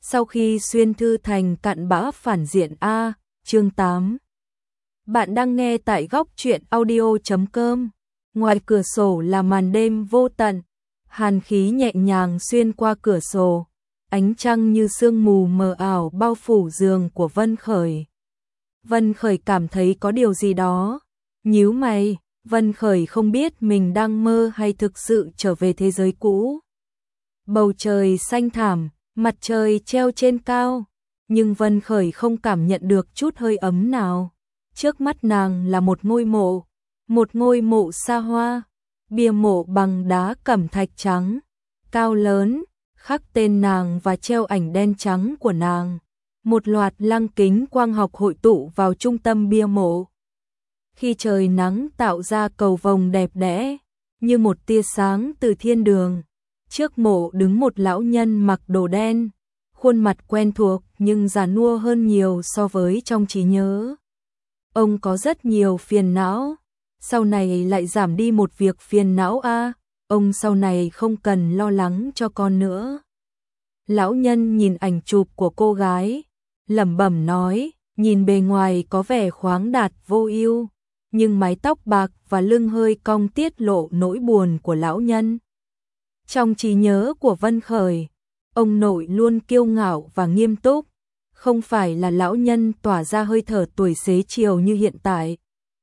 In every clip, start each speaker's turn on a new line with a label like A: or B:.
A: Sau khi xuyên thư thành cặn bã phản diện A, chương 8. Bạn đang nghe tại góc truyện audio.com. Ngoài cửa sổ là màn đêm vô tận, hàn khí nhẹ nhàng xuyên qua cửa sổ, ánh trăng như sương mù mờ ảo bao phủ giường của Vân Khởi. Vân Khởi cảm thấy có điều gì đó, nhíu mày. Vân Khởi không biết mình đang mơ hay thực sự trở về thế giới cũ. Bầu trời xanh thẳm, mặt trời treo trên cao, nhưng Vân Khởi không cảm nhận được chút hơi ấm nào. Trước mắt nàng là một ngôi mộ xa hoa, bia mộ bằng đá cẩm thạch trắng, cao lớn, khắc tên nàng và treo ảnh đen trắng của nàng. Một loạt lăng kính quang học hội tụ vào trung tâm bia mộ. Khi trời nắng tạo ra cầu vồng đẹp đẽ, như một tia sáng từ thiên đường. Trước mộ đứng một lão nhân mặc đồ đen, khuôn mặt quen thuộc nhưng già nua hơn nhiều so với trong trí nhớ. Ông có rất nhiều phiền não, sau này lại giảm đi một việc phiền não a, ông sau này không cần lo lắng cho con nữa. Lão nhân nhìn ảnh chụp của cô gái, lẩm bẩm nói, nhìn bề ngoài có vẻ khoáng đạt vô ưu, nhưng mái tóc bạc và lưng hơi cong tiết lộ nỗi buồn của lão nhân. Trong trí nhớ của Vân Khởi, ông nội luôn kiêu ngạo và nghiêm túc, không phải là lão nhân tỏa ra hơi thở tuổi xế chiều như hiện tại.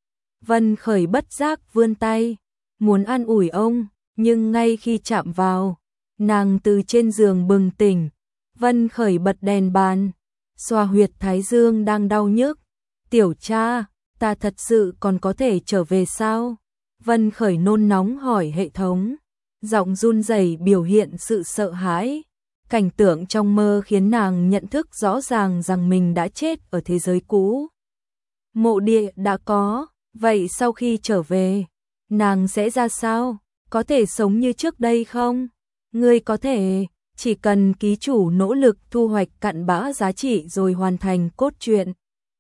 A: Vân Khởi bất giác vươn tay, muốn an ủi ông, nhưng ngay khi chạm vào, nàng từ trên giường bừng tỉnh. Vân Khởi bật đèn bàn, xoa huyệt thái dương đang đau nhức. Tiểu cha, ta thật sự còn có thể trở về sao? Vân Khởi nôn nóng hỏi hệ thống, giọng run rẩy biểu hiện sự sợ hãi. Cảnh tượng trong mơ khiến nàng nhận thức rõ ràng rằng mình đã chết ở thế giới cũ. Mộ địa đã có, vậy sau khi trở về, nàng sẽ ra sao? Có thể sống như trước đây không? Ngươi có thể, chỉ cần ký chủ nỗ lực thu hoạch cặn bã giá trị rồi hoàn thành cốt truyện,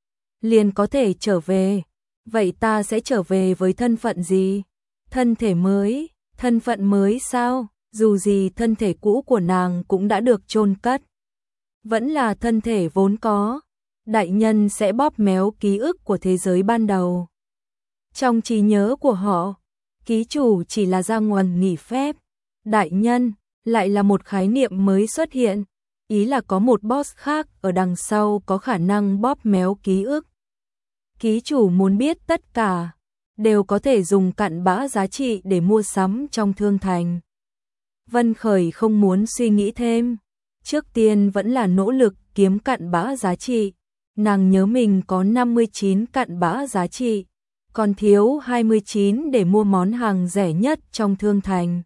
A: liền có thể trở về. Vậy ta sẽ trở về với thân phận gì? Thân thể mới, thân phận mới sao? Dù gì thân thể cũ của nàng cũng đã được chôn cất. Vẫn là thân thể vốn có. Đại nhân sẽ bóp méo ký ức của thế giới ban đầu. Trong trí nhớ của họ, ký chủ chỉ là ra nguồn nghỉ phép. Đại nhân lại là một khái niệm mới xuất hiện. Ý là có một boss khác ở đằng sau có khả năng bóp méo ký ức. Ký chủ muốn biết tất cả, đều có thể dùng cặn bã giá trị để mua sắm trong thương thành. Vân Khởi không muốn suy nghĩ thêm, trước tiên vẫn là nỗ lực kiếm cặn bã giá trị. Nàng nhớ mình có 59 cặn bã giá trị, còn thiếu 29 để mua món hàng rẻ nhất trong thương thành.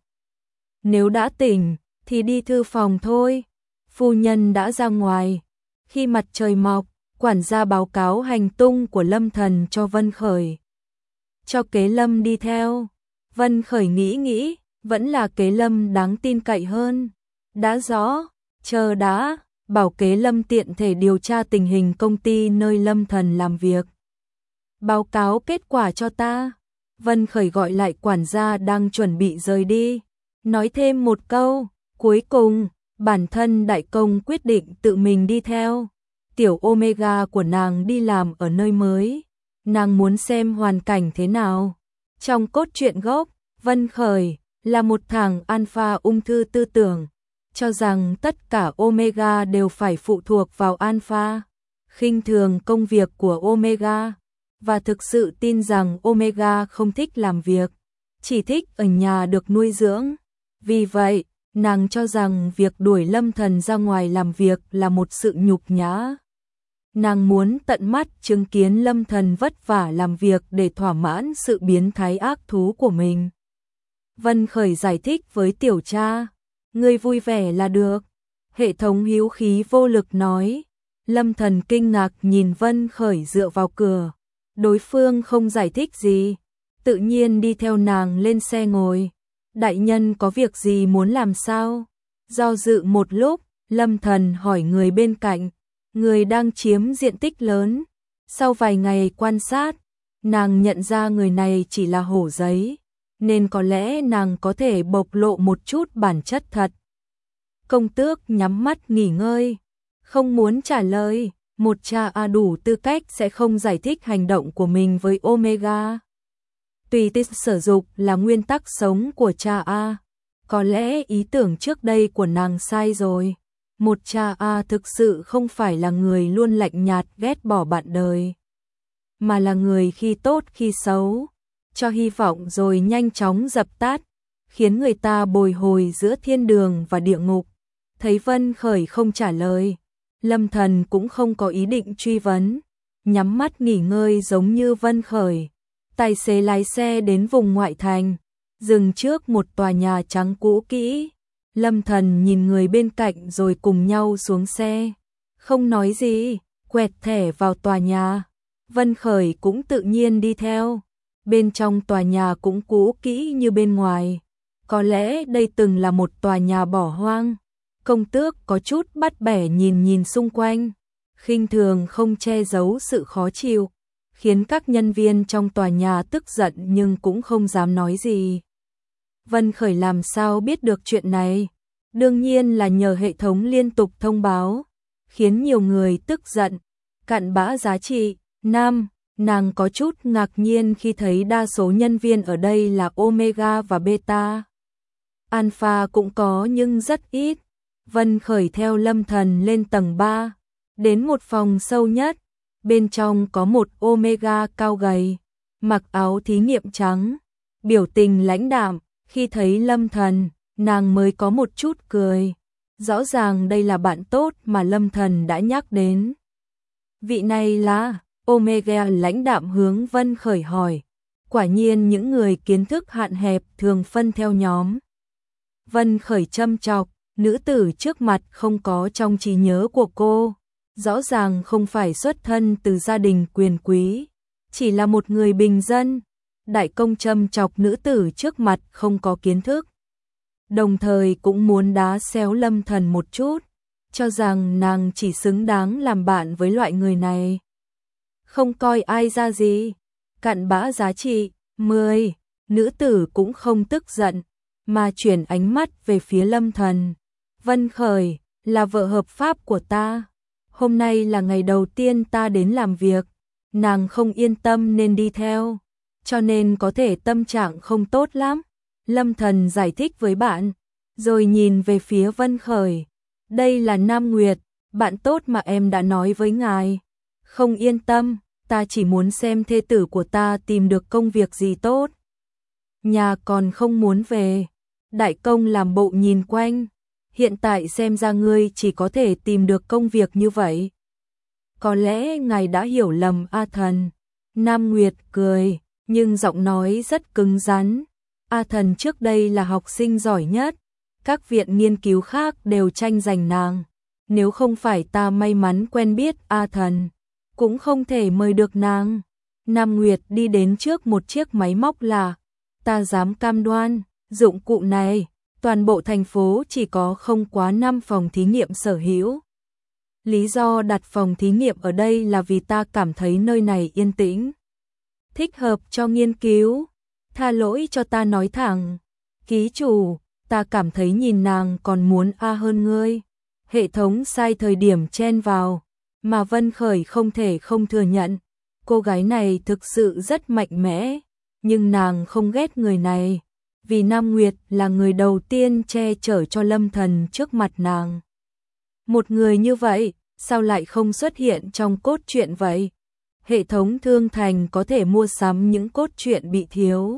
A: Nếu đã tỉnh, thì đi thư phòng thôi. Phu nhân đã ra ngoài. Khi mặt trời mọc, quản gia báo cáo hành tung của Lâm Thần cho Vân Khởi. Cho Kế Lâm đi theo. Vân Khởi nghĩ, vẫn là Kế Lâm đáng tin cậy hơn. Đã rõ, chờ đã, bảo Kế Lâm tiện thể điều tra tình hình công ty nơi Lâm Thần làm việc. Báo cáo kết quả cho ta. Vân Khởi gọi lại quản gia đang chuẩn bị rời đi. Nói thêm một câu, cuối cùng, bản thân đại công quyết định tự mình đi theo. Tiểu Omega của nàng đi làm ở nơi mới. Nàng muốn xem hoàn cảnh thế nào. Trong cốt truyện gốc, Vân Khởi là một thằng alpha ung thư tư tưởng, cho rằng tất cả Omega đều phải phụ thuộc vào alpha, khinh thường công việc của Omega, và thực sự tin rằng Omega không thích làm việc, chỉ thích ở nhà được nuôi dưỡng. Vì vậy, nàng cho rằng việc đuổi Lâm Thần ra ngoài làm việc là một sự nhục nhã. Nàng muốn tận mắt chứng kiến Lâm Thần vất vả làm việc để thỏa mãn sự biến thái ác thú của mình. Vân Khởi giải thích với tiểu cha, ngươi vui vẻ là được. Hệ thống hữu khí vô lực nói. Lâm Thần kinh ngạc nhìn Vân Khởi dựa vào cửa. Đối phương không giải thích gì, tự nhiên đi theo nàng lên xe ngồi. Đại nhân có việc gì muốn làm sao? Do dự một lúc, Lâm Thần hỏi người bên cạnh. Người đang chiếm diện tích lớn. Sau vài ngày quan sát, nàng nhận ra người này chỉ là hổ giấy, nên có lẽ nàng có thể bộc lộ một chút bản chất thật. Công tước nhắm mắt nghỉ ngơi, Không muốn trả lời, một cha A đủ tư cách sẽ không giải thích hành động của mình với Omega. Tùy tiện sử dụng là nguyên tắc sống của cha A. Có lẽ ý tưởng trước đây của nàng sai rồi. Một cha A thực sự không phải là người luôn lạnh nhạt ghét bỏ bạn đời, mà là người khi tốt khi xấu, cho hy vọng rồi nhanh chóng dập tắt, khiến người ta bồi hồi giữa thiên đường và địa ngục. Thấy Vân Khởi không trả lời, Lâm Thần cũng không có ý định truy vấn, nhắm mắt nghỉ ngơi giống như Vân Khởi. Tài xế lái xe đến vùng ngoại thành, dừng trước một tòa nhà trắng cũ kỹ. Lâm Thần nhìn người bên cạnh rồi cùng nhau xuống xe, không nói gì, quẹt thẻ vào tòa nhà. Vân Khởi cũng tự nhiên đi theo. Bên trong tòa nhà cũng cũ kỹ như bên ngoài. Có lẽ đây từng là một tòa nhà bỏ hoang. Công tước có chút bắt bẻ nhìn xung quanh, khinh thường không che giấu sự khó chịu, khiến các nhân viên trong tòa nhà tức giận nhưng cũng không dám nói gì. Vân Khởi làm sao biết được chuyện này? Đương nhiên là nhờ hệ thống liên tục thông báo, khiến nhiều người tức giận. Cặn bã giá trị. Nàng có chút ngạc nhiên khi thấy đa số nhân viên ở đây là Omega và Beta. Alpha cũng có nhưng rất ít. Vân Khởi theo Lâm Thần lên tầng 3, đến một phòng sâu nhất. Bên trong có một Omega cao gầy, mặc áo thí nghiệm trắng, biểu tình lãnh đạm. Khi thấy Lâm Thần, nàng mới có một chút cười. Rõ ràng đây là bạn tốt mà Lâm Thần đã nhắc đến. Vị này là... Omega lãnh đạm hướng Vân Khởi hỏi. Quả nhiên những người kiến thức hạn hẹp thường phân theo nhóm. Vân Khởi châm chọc, nữ tử trước mặt không có trong trí nhớ của cô. Rõ ràng không phải xuất thân từ gia đình quyền quý, chỉ là một người bình dân. Đại công châm chọc nữ tử trước mặt không có kiến thức. Đồng thời cũng muốn đá xéo Lâm Thần một chút, cho rằng nàng chỉ xứng đáng làm bạn với loại người này. Không coi ai ra gì. Cặn bã giá trị. 10. Nữ tử cũng không tức giận, mà chuyển ánh mắt về phía Lâm Thần. Vân Khởi, là vợ hợp pháp của ta. Hôm nay là ngày đầu tiên ta đến làm việc. Nàng không yên tâm nên đi theo, cho nên có thể tâm trạng không tốt lắm. Lâm Thần giải thích với bạn, rồi nhìn về phía Vân Khởi. Đây là Nam Nguyệt, bạn tốt mà em đã nói với ngài. Không yên tâm, ta chỉ muốn xem thê tử của ta tìm được công việc gì tốt. Nhà còn không muốn về. Đại công làm bộ nhìn quanh. Hiện tại xem ra ngươi chỉ có thể tìm được công việc như vậy. Có lẽ ngài đã hiểu lầm A Thần. Nam Nguyệt cười, nhưng giọng nói rất cứng rắn. A Thần trước đây là học sinh giỏi nhất. Các viện nghiên cứu khác đều tranh giành nàng. Nếu không phải ta may mắn quen biết A Thần, cũng không thể mời được nàng. Nam Nguyệt đi đến trước một chiếc máy móc lạ. Ta dám cam đoan, dụng cụ này, toàn bộ thành phố chỉ có không quá 5 phòng thí nghiệm sở hữu. Lý do đặt phòng thí nghiệm ở đây là vì ta cảm thấy nơi này yên tĩnh, thích hợp cho nghiên cứu. Tha lỗi cho ta nói thẳng. Ký chủ, ta cảm thấy nhìn nàng còn muốn A hơn ngươi. Hệ thống sai thời điểm chen vào, mà Vân Khởi không thể không thừa nhận. Cô gái này thực sự rất mạnh mẽ, nhưng nàng không ghét người này, vì Nam Nguyệt là người đầu tiên che chở cho Lâm Thần trước mặt nàng. Một người như vậy, sao lại không xuất hiện trong cốt truyện vậy? Hệ thống thương thành có thể mua sắm những cốt truyện bị thiếu.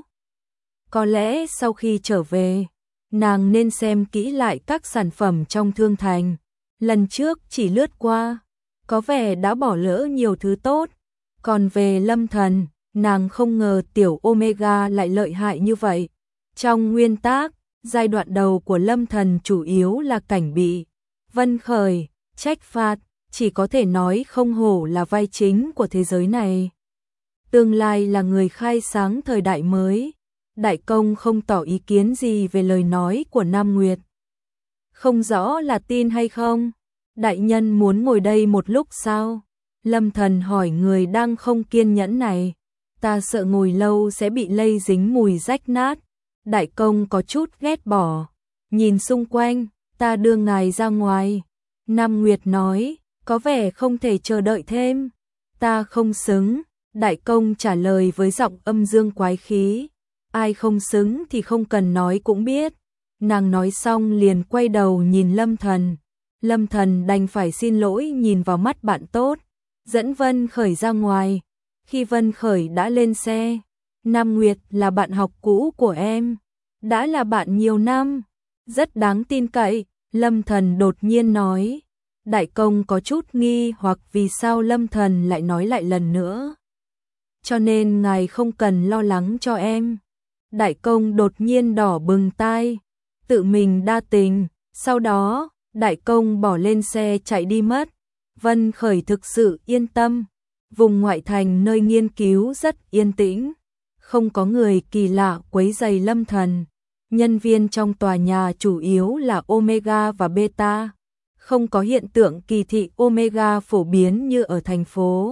A: Có lẽ sau khi trở về, nàng nên xem kỹ lại các sản phẩm trong thương thành. Lần trước chỉ lướt qua, có vẻ đã bỏ lỡ nhiều thứ tốt. Còn về Lâm Thần, nàng không ngờ tiểu Omega lại lợi hại như vậy. Trong nguyên tác, giai đoạn đầu của Lâm Thần chủ yếu là cảnh bị Vân Khởi trách phạt, chỉ có thể nói không hổ là vai chính của thế giới này. Tương lai là người khai sáng thời đại mới. Đại công không tỏ ý kiến gì về lời nói của Nam Nguyệt. Không rõ là tin hay không? Đại nhân muốn ngồi đây một lúc sao? Lâm Thần hỏi người đang không kiên nhẫn này. Ta sợ ngồi lâu sẽ bị lây dính mùi rách nát. Đại công có chút ghét bỏ. Nhìn xung quanh, ta đưa ngài ra ngoài. Nam Nguyệt nói, có vẻ không thể chờ đợi thêm. Ta không xứng, Đại Công trả lời với giọng âm dương quái khí. Ai không xứng thì không cần nói cũng biết. Nàng nói xong liền quay đầu nhìn Lâm Thần. Lâm Thần đành phải xin lỗi nhìn vào mắt bạn tốt, dẫn Vân Khởi ra ngoài. Khi Vân Khởi đã lên xe, Nam Nguyệt là bạn học cũ của em, đã là bạn nhiều năm, rất đáng tin cậy. Lâm Thần đột nhiên nói. Đại Công có chút nghi hoặc vì sao Lâm Thần lại nói lại lần nữa. Cho nên ngài không cần lo lắng cho em. Đại Công đột nhiên đỏ bừng tai, tự mình đa tình. Sau đó, Đại Công bỏ lên xe chạy đi mất. Vân Khởi thực sự yên tâm. Vùng ngoại thành nơi nghiên cứu rất yên tĩnh, không có người kỳ lạ quấy rầy Lâm Thần. Nhân viên trong tòa nhà chủ yếu là Omega và Beta, không có hiện tượng kỳ thị Omega phổ biến như ở thành phố.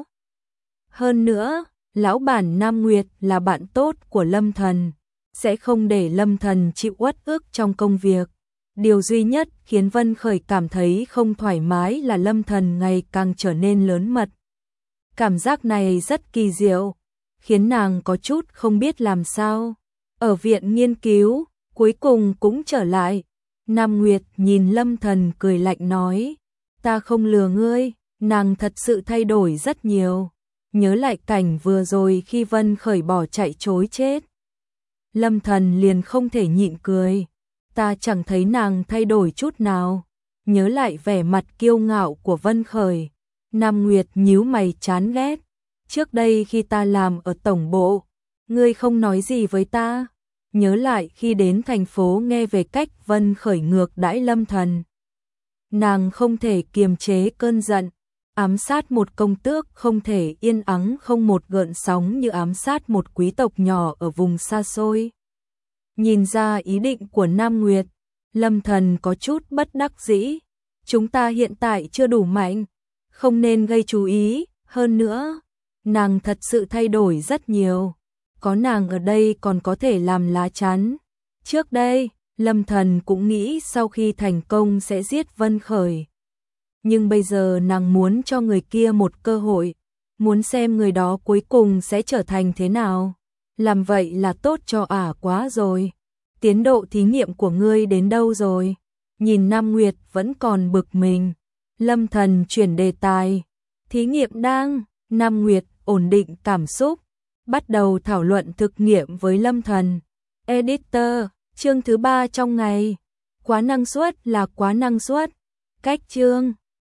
A: Hơn nữa, lão bản Nam Nguyệt là bạn tốt của Lâm Thần, sẽ không để Lâm Thần chịu uất ức trong công việc. Điều duy nhất khiến Vân Khởi cảm thấy không thoải mái là Lâm Thần ngày càng trở nên lớn mật. Cảm giác này rất kỳ diệu, khiến nàng có chút không biết làm sao. Ở viện nghiên cứu, cuối cùng cũng trở lại. Nam Nguyệt nhìn Lâm Thần cười lạnh nói, ta không lừa ngươi, nàng thật sự thay đổi rất nhiều. Nhớ lại cảnh vừa rồi khi Vân Khởi bỏ chạy trối chết. Lâm Thần liền không thể nhịn cười, ta chẳng thấy nàng thay đổi chút nào. Nhớ lại vẻ mặt kiêu ngạo của Vân Khởi, Nam Nguyệt nhíu mày chán ghét. Trước đây khi ta làm ở tổng bộ, ngươi không nói gì với ta. Nhớ lại khi đến thành phố nghe về cách Vân Khởi ngược đãi Lâm Thần, nàng không thể kiềm chế cơn giận. Ám sát một công tước không thể yên ắng không một gợn sóng như ám sát một quý tộc nhỏ ở vùng xa xôi. Nhìn ra ý định của Nam Nguyệt, Lâm Thần có chút bất đắc dĩ. Chúng ta hiện tại chưa đủ mạnh, không nên gây chú ý. Hơn nữa, nàng thật sự thay đổi rất nhiều. Có nàng ở đây còn có thể làm lá chắn. Trước đây, Lâm Thần cũng nghĩ sau khi thành công sẽ giết Vân Khởi. Nhưng bây giờ nàng muốn cho người kia một cơ hội, muốn xem người đó cuối cùng sẽ trở thành thế nào. Làm vậy là tốt cho ả quá rồi. Tiến độ thí nghiệm của ngươi đến đâu rồi? Nhìn Nam Nguyệt vẫn còn bực mình, Lâm Thần chuyển đề tài. Thí nghiệm đang. Nam Nguyệt ổn định cảm xúc, bắt đầu thảo luận thực nghiệm với Lâm Thần. Editor, chương thứ 3 trong ngày. Quá năng suất là quá năng suất. Cách chương